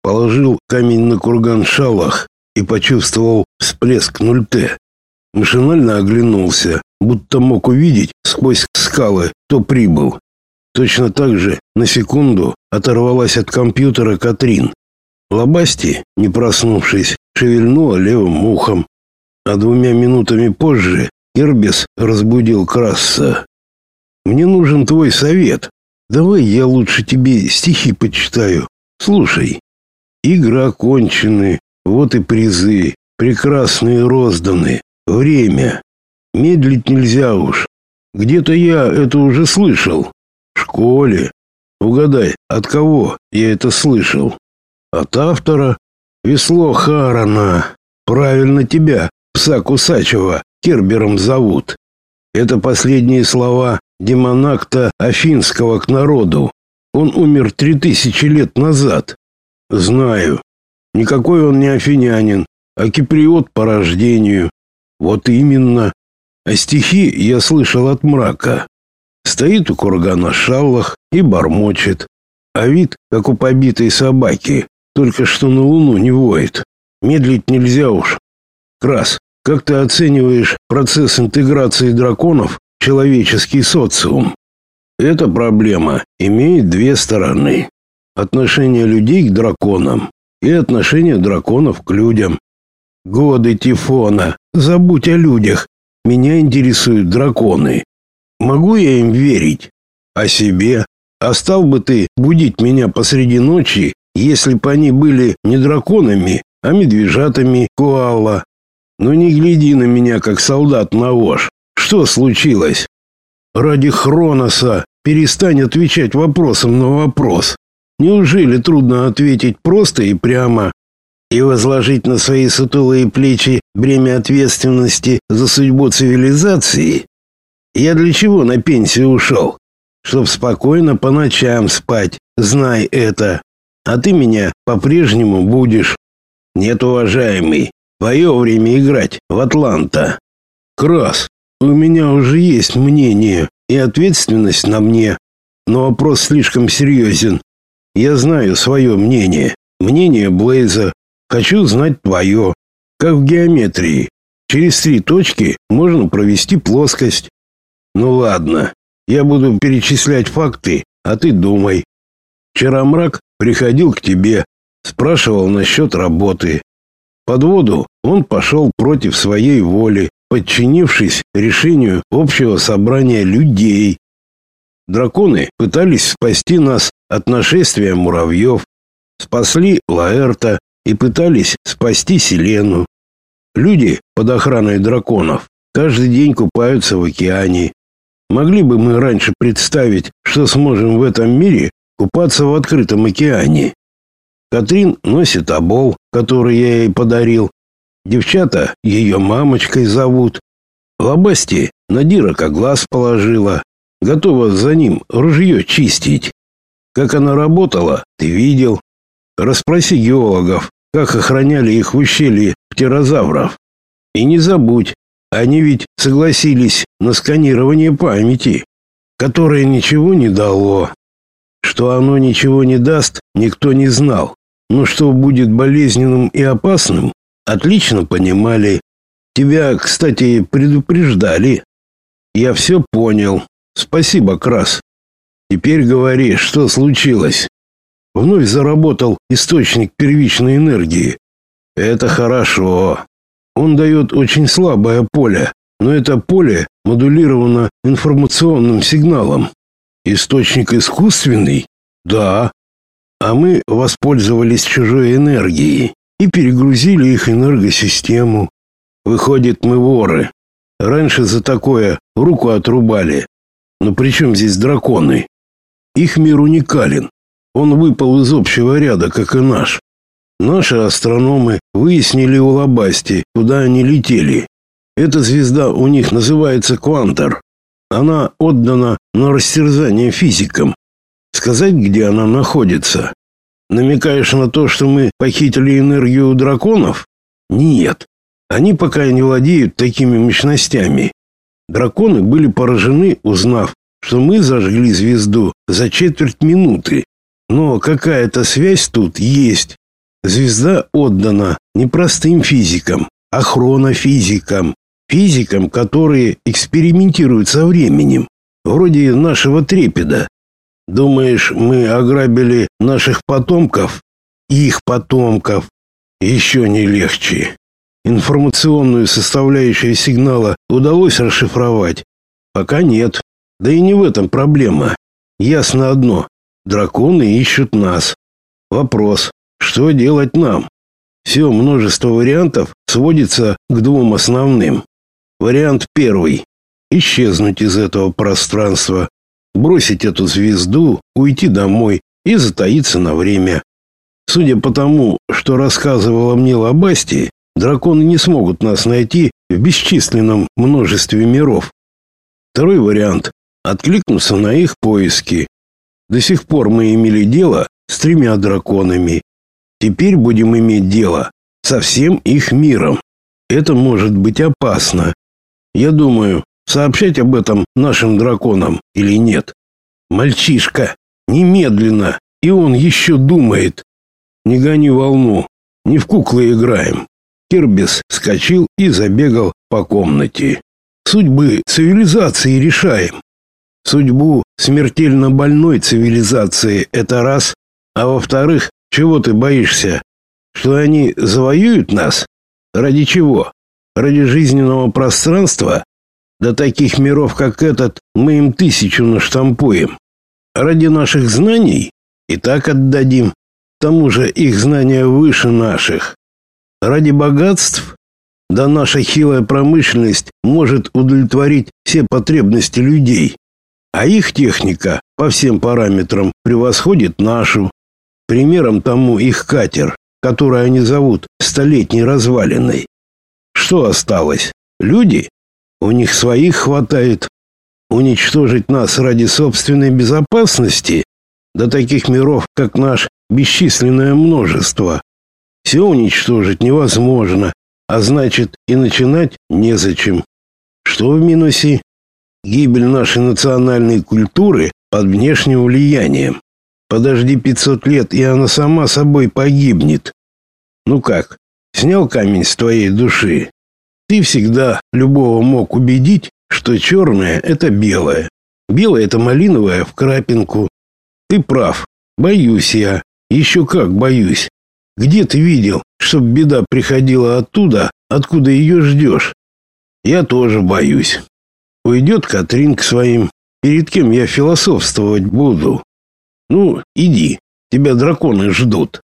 Положил камень на курган Шалах и почувствовал всплеск 0Т. Машинально оглянулся, будто мог увидеть сквозь скалы, кто прибыл. Точно так же на секунду оторвалась от компьютера Катрин. Лобасти, не проснувшись, шевельнула левым ухом. А 2 минутами позже Кербис разбудил Красса. «Мне нужен твой совет. Давай я лучше тебе стихи почитаю. Слушай. Игры окончены, вот и призы, прекрасные розданы. Время. Медлить нельзя уж. Где-то я это уже слышал. В школе. Угадай, от кого я это слышал? От автора. Весло Харана. Правильно тебя, пса Кусачева, Кербером зовут. Это последние слова демонакта афинского к народу. Он умер 3000 лет назад. Знаю. Никакой он не афинянин, а киприот по рождению. Вот именно. А стихи я слышал от мрака. Стоит у кургана Шаллах и бормочет. А вид, как у побитой собаки, только что на луну не воет. Медлить нельзя уж. Крас, как ты оцениваешь процесс интеграции драконов в человеческий социум? Эта проблема имеет 2 стороны. Отношение людей к драконам и отношение драконов к людям. Годы Тифона, забудь о людях. Меня интересуют драконы. Могу я им верить? О себе? А стал бы ты будить меня посреди ночи, если бы они были не драконами, а медвежатами коала? Ну не гляди на меня, как солдат на вож. Что случилось? Ради Хроноса перестань отвечать вопросом на вопрос. Неужели трудно ответить просто и прямо и возложить на свои сутулые плечи бремя ответственности за судьбу цивилизации? Я для чего на пенсию ушел? Чтоб спокойно по ночам спать, знай это. А ты меня по-прежнему будешь. Нет, уважаемый, твое время играть в Атланта. Крас, у меня уже есть мнение и ответственность на мне, но вопрос слишком серьезен. Я знаю свое мнение, мнение Блейза. Хочу знать твое. Как в геометрии. Через 3 точки можно провести плоскость. Ну ладно, я буду перечислять факты, а ты думай. Вчера мрак приходил к тебе, спрашивал насчет работы. Под воду он пошел против своей воли, подчинившись решению общего собрания людей. Драконы пытались спасти нас от нашествия муравьев, спасли Лаэрта и пытались спасти Селену. Люди под охраной драконов каждый день купаются в океане. Могли бы мы раньше представить, что сможем в этом мире купаться в открытом океане? Катрин носит обол, который я ей подарил. Девчата ее мамочкой зовут. Лобасти на Дирака глаз положила. Готова за ним ружье чистить. Как она работала, ты видел. Расспроси геологов, как охраняли их в ущелье птерозавров. И не забудь, они ведь согласились на сканирование памяти, которое ничего не дало. Что оно ничего не даст, никто не знал. Но что будет болезненным и опасным, отлично понимали. Тебя, кстати, предупреждали. Я все понял. Спасибо, Крас. Теперь говори, что случилось. Вновь заработал источник первичной энергии. Это хорошо. Он дает очень слабое поле, но это поле модулировано информационным сигналом. Источник искусственный? Да. А мы воспользовались чужой энергией и перегрузили их энергосистему. Выходит, мы воры. Раньше за такое руку отрубали. Но при чем здесь драконы? Их мир уникален. Он выпал из общего ряда, как и наш. Наши астрономы выяснили у Лобасти, куда они летели. Эта звезда у них называется Квантор. Она отдана на растерзание физикам. Сказать, где она находится? Намекаешь на то, что мы похитили энергию у драконов? Нет. Они пока не владеют такими мощностями. Драконы были поражены, узнав, что мы зажгли звезду за четверть минуты. Но какая-то связь тут есть. Звезда отдана не простым физикам, а хронофизикам. Физикам, которые экспериментируют со временем, вроде нашего Трепеда. Думаешь, мы ограбили наших потомков? Их потомков. Еще не легче. Информационную составляющую сигнала удалось расшифровать? Пока нет. Да и не в этом проблема. Ясно одно. Драконы ищут нас. Вопрос, что делать нам? Все множество вариантов сводится к двум основным. Вариант первый. Исчезнуть из этого пространства, бросить эту звезду, уйти домой и затаиться на время. Судя по тому, что рассказывала мне Лабасти, драконы не смогут нас найти в бесчисленном множестве миров. Второй вариант – откликнуться на их поиски. До сих пор мы имели дело с 3 драконами. Теперь будем иметь дело со всем их миром. Это может быть опасно. Я думаю, сообщать об этом нашим драконам или нет. Мальчишка, немедленно, и он еще думает. Не гони волну, не в куклы играем. Кирбис вскочил и забегал по комнате. Судьбы цивилизации решаем. Судьбу смертельно больной цивилизации — это раз, а во-вторых, чего ты боишься? Что они завоюют нас? Ради чего? Ради жизненного пространства? До таких миров, как этот, мы им 1000 наштампуем. Ради наших знаний и так отдадим. К тому же их знания выше наших. Ради богатств? Да наша хилая промышленность может удовлетворить все потребности людей. А их техника по всем параметрам превосходит нашу. Примером тому их катер, который они зовут столетней развалиной. Что осталось? Люди? У них своих хватает. Уничтожить нас ради собственной безопасности? До таких миров, как наш, бесчисленное множество. Все уничтожить невозможно, а значит и начинать незачем. Что в минусе? Гибель нашей национальной культуры под внешним влиянием. Подожди 500 лет, и она сама собой погибнет. Ну как, снял камень с твоей души? Ты всегда любого мог убедить, что черное — это белое. Белое — это малиновое в крапинку. Ты прав. Боюсь я. Еще как боюсь. Где ты видел, чтоб беда приходила оттуда, откуда ее ждешь? Я тоже боюсь. Уйдет Катрин к своим. Перед кем я философствовать буду? Ну, иди. Тебя драконы ждут.